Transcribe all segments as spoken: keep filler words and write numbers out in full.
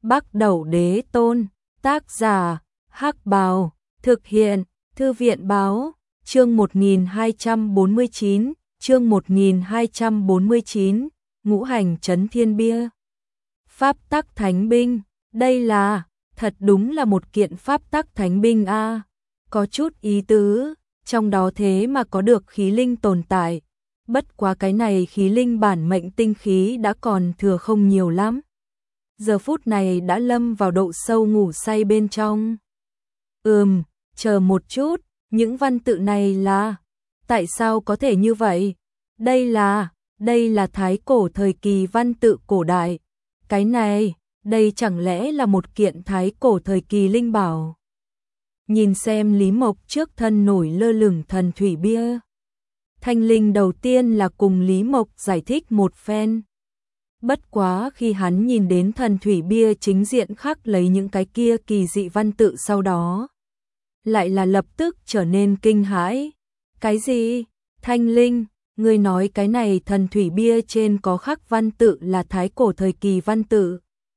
Bắc Đẩu Đế Tôn, tác giả, Hắc Bào, thực hiện, Thư viện Báo, chương một nghìn hai trăm bốn mươi chín, chương một nghìn hai trăm bốn mươi chín, Ngũ Hành Chấn Thiên Bia. Pháp tắc thánh binh, đây là, thật đúng là một kiện pháp tắc thánh binh a, à. Có chút ý tứ, trong đó thế mà có được khí linh tồn tại. Bất quá cái này khí linh bản mệnh tinh khí đã còn thừa không nhiều lắm. Giờ phút này đã lâm vào độ sâu ngủ say bên trong. Ừm, chờ một chút, những văn tự này là, tại sao có thể như vậy? Đây là, đây là thái cổ thời kỳ văn tự cổ đại. Cái này, đây chẳng lẽ là một kiện thái cổ thời kỳ linh bảo? Nhìn xem Lý Mộc trước thân nổi lơ lửng thần thủy bia. Thanh linh đầu tiên là cùng Lý Mộc giải thích một phen. Bất quá khi hắn nhìn đến thần thủy bia chính diện khắc lấy những cái kia kỳ dị văn tự sau đó, lại là lập tức trở nên kinh hãi. Cái gì? Thanh linh, ngươi nói cái này thần thủy bia trên có khắc văn tự là thái cổ thời kỳ văn tự?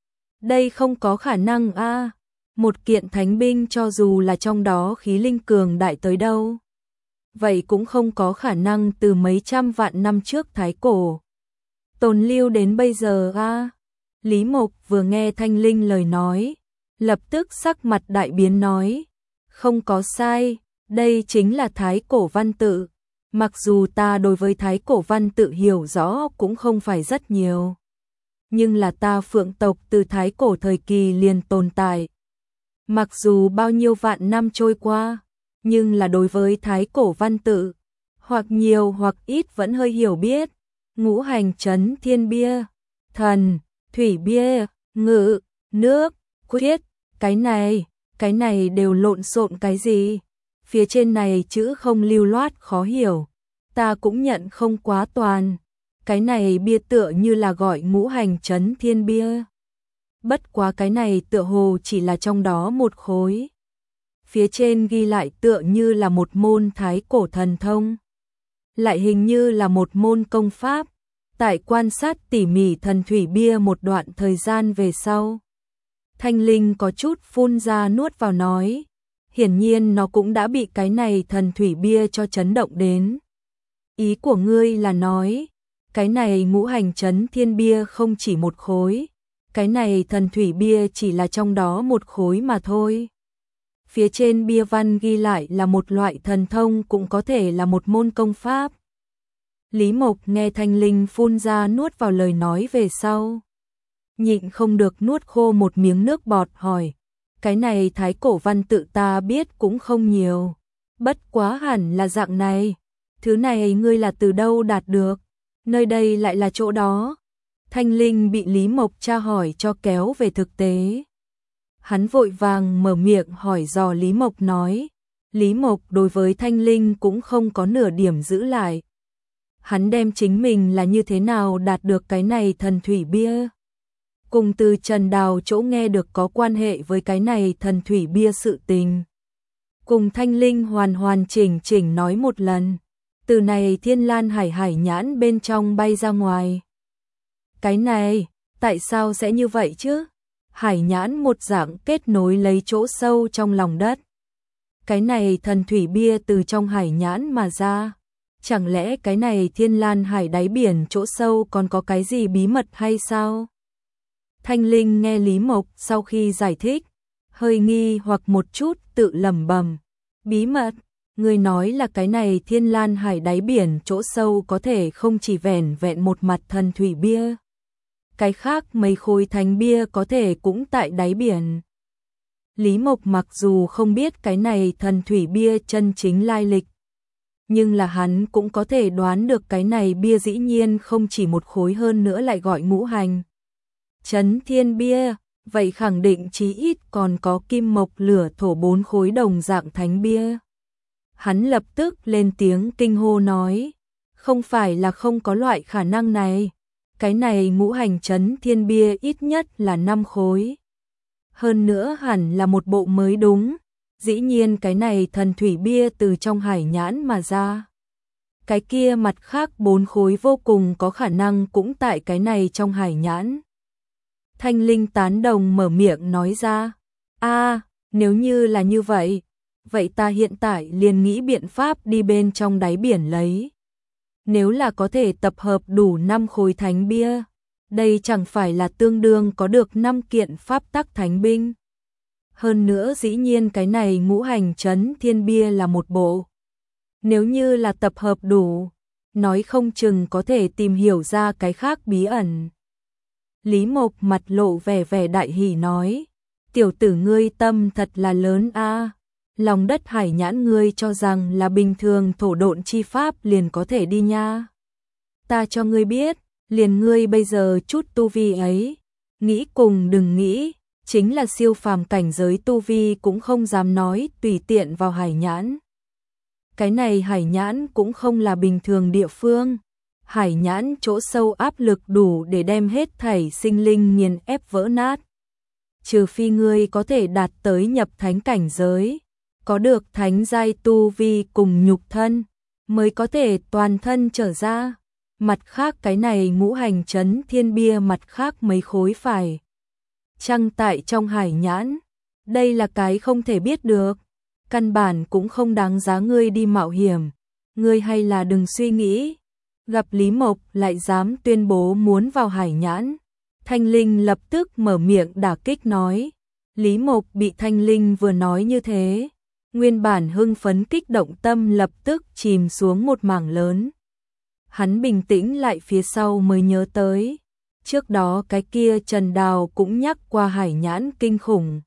Đây không có khả năng a, à. Một kiện thánh binh cho dù là trong đó khí linh cường đại tới đâu, vậy cũng không có khả năng từ mấy trăm vạn năm trước thái cổ tồn lưu đến bây giờ a. À. Lý Mộc vừa nghe Thanh linh lời nói, lập tức sắc mặt đại biến nói, không có sai, đây chính là thái cổ văn tự. Mặc dù ta đối với thái cổ văn tự hiểu rõ cũng không phải rất nhiều, nhưng là ta Phượng tộc từ thái cổ thời kỳ liền tồn tại. Mặc dù bao nhiêu vạn năm trôi qua, nhưng là đối với thái cổ văn tự, hoặc nhiều hoặc ít vẫn hơi hiểu biết. Ngũ hành chấn thiên bia, thần, thủy bia, ngự, nước, quyết, cái này, cái này đều lộn xộn cái gì? Phía trên này chữ không lưu loát khó hiểu, ta cũng nhận không quá toàn. Cái này bia tựa như là gọi ngũ hành chấn thiên bia. Bất quá cái này tựa hồ chỉ là trong đó một khối. Phía trên ghi lại tựa như là một môn thái cổ thần thông, lại hình như là một môn công pháp. Tại quan sát tỉ mỉ thần thủy bia một đoạn thời gian về sau, Thanh linh có chút phun ra nuốt vào nói, hiển nhiên nó cũng đã bị cái này thần thủy bia cho chấn động đến. Ý của ngươi là nói, cái này ngũ hành chấn thiên bia không chỉ một khối, cái này thần thủy bia chỉ là trong đó một khối mà thôi. Phía trên bia văn ghi lại là một loại thần thông, cũng có thể là một môn công pháp. Lý Mộc nghe Thanh linh phun ra nuốt vào lời nói về sau, nhịn không được nuốt khô một miếng nước bọt hỏi, cái này thái cổ văn tự ta biết cũng không nhiều, bất quá hẳn là dạng này. Thứ này ngươi là từ đâu đạt được? Nơi đây lại là chỗ đó. Thanh linh bị Lý Mộc tra hỏi cho kéo về thực tế. Hắn vội vàng mở miệng hỏi dò Lý Mộc nói. Lý Mộc đối với Thanh linh cũng không có nửa điểm giữ lại. Hắn đem chính mình là như thế nào đạt được cái này thần thủy bia, cùng từ Trần Đào chỗ nghe được có quan hệ với cái này thần thủy bia sự tình, cùng Thanh linh hoàn hoàn chỉnh chỉnh nói một lần. Từ này Thiên Lan Hải hải nhãn bên trong bay ra ngoài. Cái này, tại sao sẽ như vậy chứ? Hải nhãn một dạng kết nối lấy chỗ sâu trong lòng đất. Cái này thần thủy bia từ trong hải nhãn mà ra. Chẳng lẽ cái này Thiên Lan Hải đáy biển chỗ sâu còn có cái gì bí mật hay sao? Thanh linh nghe Lý Mộc sau khi giải thích, hơi nghi hoặc một chút tự lẩm bẩm, bí mật? Người nói là cái này Thiên Lan Hải đáy biển chỗ sâu có thể không chỉ vẻn vẹn một mặt thần thủy bia. Cái khác mấy khối thánh bia có thể cũng tại đáy biển. Lý Mộc mặc dù không biết cái này thần thủy bia chân chính lai lịch, nhưng là hắn cũng có thể đoán được cái này bia dĩ nhiên không chỉ một khối, hơn nữa lại gọi ngũ hành chấn thiên bia, vậy khẳng định chí ít còn có kim mộc lửa thổ bốn khối đồng dạng thánh bia. Hắn lập tức lên tiếng kinh hô nói, không phải là không có loại khả năng này, cái này ngũ hành chấn thiên bia ít nhất là năm khối. Hơn nữa hẳn là một bộ mới đúng, dĩ nhiên cái này thần thủy bia từ trong hải nhãn mà ra. Cái kia mặt khác bốn khối vô cùng có khả năng cũng tại cái này trong hải nhãn. Thanh Linh tán đồng mở miệng nói ra. A, nếu như là như vậy, vậy ta hiện tại liền nghĩ biện pháp đi bên trong đáy biển lấy. Nếu là có thể tập hợp đủ năm khối thánh bia, đây chẳng phải là tương đương có được năm kiện pháp tắc thánh binh. Hơn nữa dĩ nhiên cái này ngũ hành chấn thiên bia là một bộ. Nếu như là tập hợp đủ, nói không chừng có thể tìm hiểu ra cái khác bí ẩn. Lý Mộc mặt lộ vẻ vẻ đại hỉ nói, tiểu tử ngươi tâm thật là lớn a. Lòng đất hải nhãn ngươi cho rằng là bình thường thổ độn chi pháp liền có thể đi nha. Ta cho ngươi biết, liền ngươi bây giờ chút tu vi ấy, nghĩ cùng đừng nghĩ, chính là siêu phàm cảnh giới tu vi cũng không dám nói tùy tiện vào hải nhãn. Cái này hải nhãn cũng không là bình thường địa phương. Hải nhãn chỗ sâu áp lực đủ để đem hết thảy sinh linh nghiền ép vỡ nát. Trừ phi ngươi có thể đạt tới nhập thánh cảnh giới, có được thánh giai tu vi cùng nhục thân, mới có thể toàn thân trở ra. Mặt khác cái này ngũ hành chấn thiên bia mặt khác mấy khối phải chăng tại trong hải nhãn. Đây là cái không thể biết được, căn bản cũng không đáng giá ngươi đi mạo hiểm. Ngươi hay là đừng suy nghĩ. Gặp Lý Mộc lại dám tuyên bố muốn vào hải nhãn, Thanh Linh lập tức mở miệng đả kích nói. Lý Mộc bị Thanh Linh vừa nói như thế, nguyên bản hưng phấn kích động tâm lập tức chìm xuống một mảng lớn. Hắn bình tĩnh lại phía sau mới nhớ tới, trước đó cái kia Trần Đào cũng nhắc qua hải nhãn kinh khủng.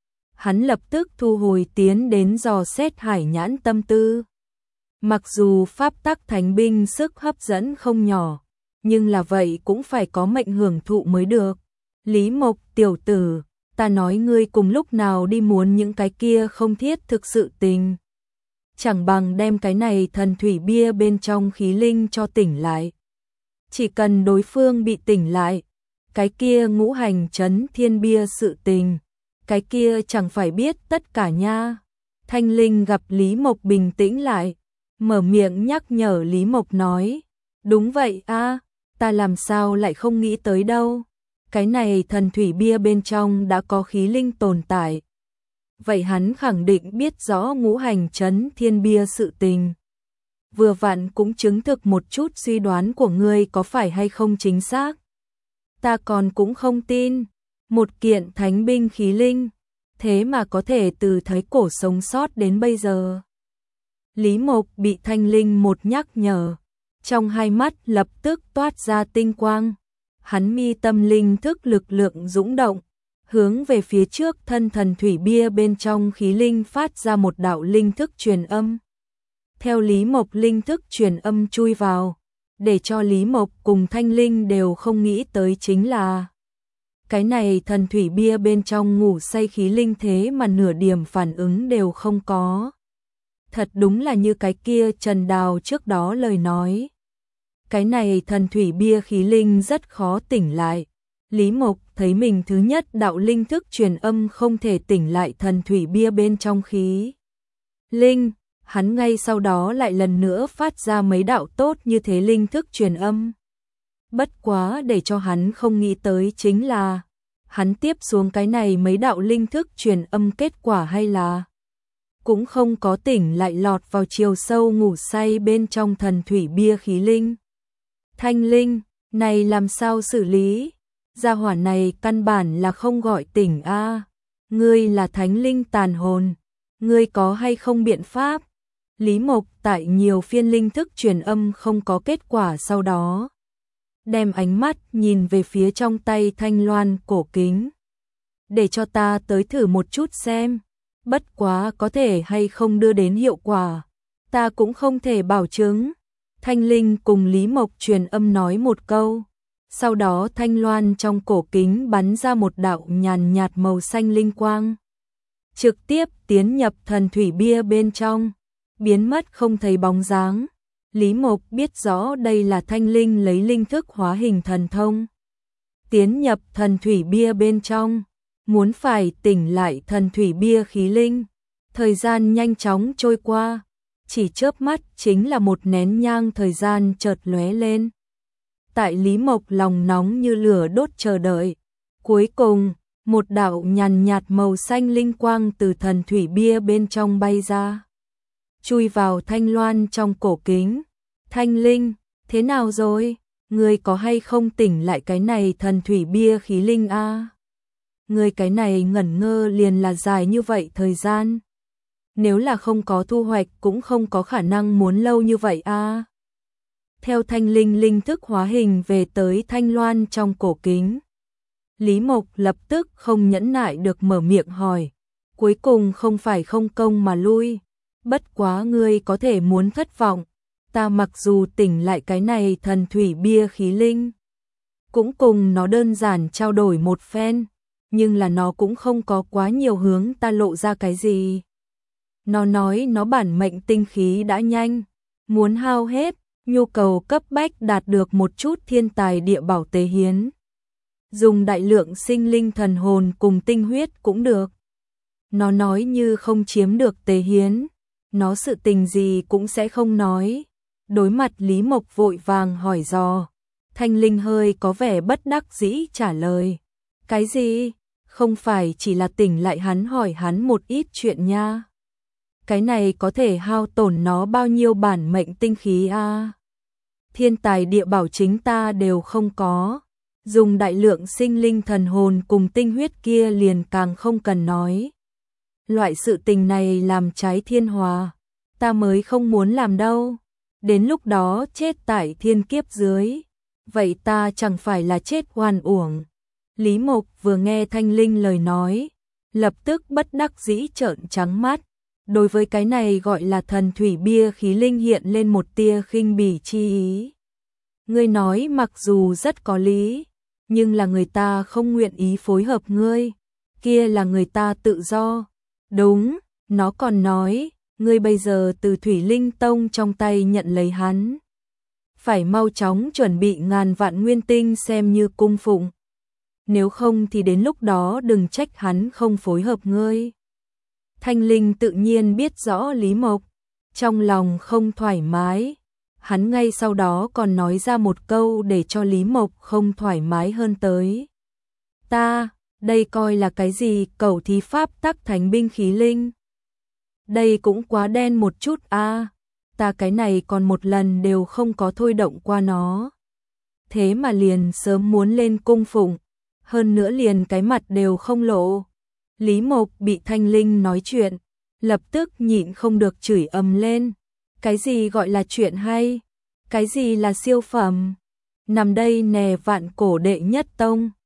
Hắn lập tức thu hồi tiến đến dò xét hải nhãn tâm tư. Mặc dù pháp tắc thánh binh sức hấp dẫn không nhỏ, nhưng là vậy cũng phải có mệnh hưởng thụ mới được. Lý Mộc tiểu tử, ta nói ngươi cùng lúc nào đi muốn những cái kia không thiết thực sự tình. Chẳng bằng đem cái này thần thủy bia bên trong khí linh cho tỉnh lại. Chỉ cần đối phương bị tỉnh lại, cái kia ngũ hành chấn thiên bia sự tình, cái kia chẳng phải biết tất cả nha. Thanh Linh gặp Lý Mộc bình tĩnh lại, mở miệng nhắc nhở Lý Mộc nói, đúng vậy a, ta làm sao lại không nghĩ tới đâu. Cái này thần thủy bia bên trong đã có khí linh tồn tại. Vậy hắn khẳng định biết rõ ngũ hành chấn thiên bia sự tình. Vừa vặn cũng chứng thực một chút suy đoán của ngươi có phải hay không chính xác. Ta còn cũng không tin, một kiện thánh binh khí linh, thế mà có thể từ thái cổ sống sót đến bây giờ. Lý Mộc bị Thanh Linh một nhắc nhở, trong hai mắt lập tức toát ra tinh quang. Hắn mi tâm linh thức lực lượng dũng động, hướng về phía trước thân thần thủy bia bên trong khí linh phát ra một đạo linh thức truyền âm. Theo Lý Mộc linh thức truyền âm chui vào, để cho Lý Mộc cùng Thanh Linh đều không nghĩ tới chính là cái này thần thủy bia bên trong ngủ say khí linh thế mà nửa điểm phản ứng đều không có. Thật đúng là như cái kia Trần Đào trước đó lời nói. Cái này thần thủy bia khí linh rất khó tỉnh lại. Lý Mộc thấy mình thứ nhất đạo linh thức truyền âm không thể tỉnh lại thần thủy bia bên trong khí linh. Hắn ngay sau đó lại lần nữa phát ra mấy đạo tốt như thế linh thức truyền âm. Bất quá để cho hắn không nghĩ tới chính là, hắn tiếp xuống cái này mấy đạo linh thức truyền âm kết quả hay là cũng không có tỉnh lại lọt vào chiều sâu ngủ say bên trong thần thủy bia khí linh. Thanh Linh, này làm sao xử lý? Gia hỏa này căn bản là không gọi tỉnh a. Ngươi là thánh linh tàn hồn, ngươi có hay không biện pháp? Lý Mộc tại nhiều phiên linh thức truyền âm không có kết quả sau đó, đem ánh mắt nhìn về phía trong tay thanh loan cổ kính. Để cho ta tới thử một chút xem, bất quá có thể hay không đưa đến hiệu quả, ta cũng không thể bảo chứng. Thanh Linh cùng Lý Mộc truyền âm nói một câu, sau đó thanh loan trong cổ kính bắn ra một đạo nhàn nhạt màu xanh linh quang, trực tiếp tiến nhập thần thủy bia bên trong, biến mất không thấy bóng dáng. Lý Mộc biết rõ đây là Thanh Linh lấy linh thức hóa hình thần thông, tiến nhập thần thủy bia bên trong, muốn phải tỉnh lại thần thủy bia khí linh. Thời gian nhanh chóng trôi qua, chỉ chớp mắt chính là một nén nhang thời gian chợt lóe lên. Tại Lý Mộc lòng nóng như lửa đốt chờ đợi, Cuối cùng, một đạo nhàn nhạt màu xanh linh quang từ thần thủy bia bên trong bay ra, chui vào Thanh Loan trong cổ kính. Thanh linh, thế nào rồi? Ngươi có hay không tỉnh lại cái này thần thủy bia khí linh a? À? Ngươi cái này ngẩn ngơ liền là dài như vậy thời gian. Nếu là không có thu hoạch cũng không có khả năng muốn lâu như vậy a. À? Theo thanh linh linh thức hóa hình về tới Thanh Loan trong cổ kính. Lý Mộc lập tức không nhẫn nại được mở miệng hỏi. Cuối cùng không phải không công mà lui. Bất quá ngươi có thể muốn thất vọng. Ta mặc dù tỉnh lại cái này thần thủy bia khí linh, cũng cùng nó đơn giản trao đổi một phen, nhưng là nó cũng không có quá nhiều hướng ta lộ ra cái gì. Nó nói nó bản mệnh tinh khí đã nhanh, muốn hao hết, nhu cầu cấp bách đạt được một chút thiên tài địa bảo tế hiến. Dùng đại lượng sinh linh thần hồn cùng tinh huyết cũng được. Nó nói như không chiếm được tế hiến, nó sự tình gì cũng sẽ không nói. Đối mặt Lý Mộc vội vàng hỏi dò, Thanh Linh hơi có vẻ bất đắc dĩ trả lời. Cái gì? Không phải chỉ là tỉnh lại hắn hỏi hắn một ít chuyện nha. Cái này có thể hao tổn nó bao nhiêu bản mệnh tinh khí a? À? Thiên tài địa bảo chính ta đều không có. Dùng đại lượng sinh linh thần hồn cùng tinh huyết kia liền càng không cần nói. Loại sự tình này làm trái thiên hòa, ta mới không muốn làm đâu. Đến lúc đó chết tại thiên kiếp dưới, vậy ta chẳng phải là chết oan uổng. Lý Mộc vừa nghe Thanh Linh lời nói, lập tức bất đắc dĩ trợn trắng mắt. Đối với cái này gọi là thần thủy bia khí linh hiện lên một tia khinh bỉ chi ý. Ngươi nói mặc dù rất có lý, nhưng là người ta không nguyện ý phối hợp ngươi, kia là người ta tự do. Đúng, nó còn nói, ngươi bây giờ từ Thủy Linh Tông trong tay nhận lấy hắn, phải mau chóng chuẩn bị ngàn vạn nguyên tinh xem như cung phụng. Nếu không thì đến lúc đó đừng trách hắn không phối hợp ngươi. Thanh Linh tự nhiên biết rõ Lý Mộc, trong lòng không thoải mái. Hắn ngay sau đó còn nói ra một câu để cho Lý Mộc không thoải mái hơn tới. Ta, đây coi là cái gì cẩu thí pháp tắc thánh binh khí linh? Đây cũng quá đen một chút a, à, ta cái này còn một lần đều không có thôi động qua nó. Thế mà liền sớm muốn lên cung phụng, hơn nữa liền cái mặt đều không lộ. Lý Mộc bị Thanh Linh nói chuyện, lập tức nhịn không được chửi ầm lên. Cái gì gọi là chuyện hay? Cái gì là siêu phẩm? Nằm đây nè vạn cổ đệ nhất tông.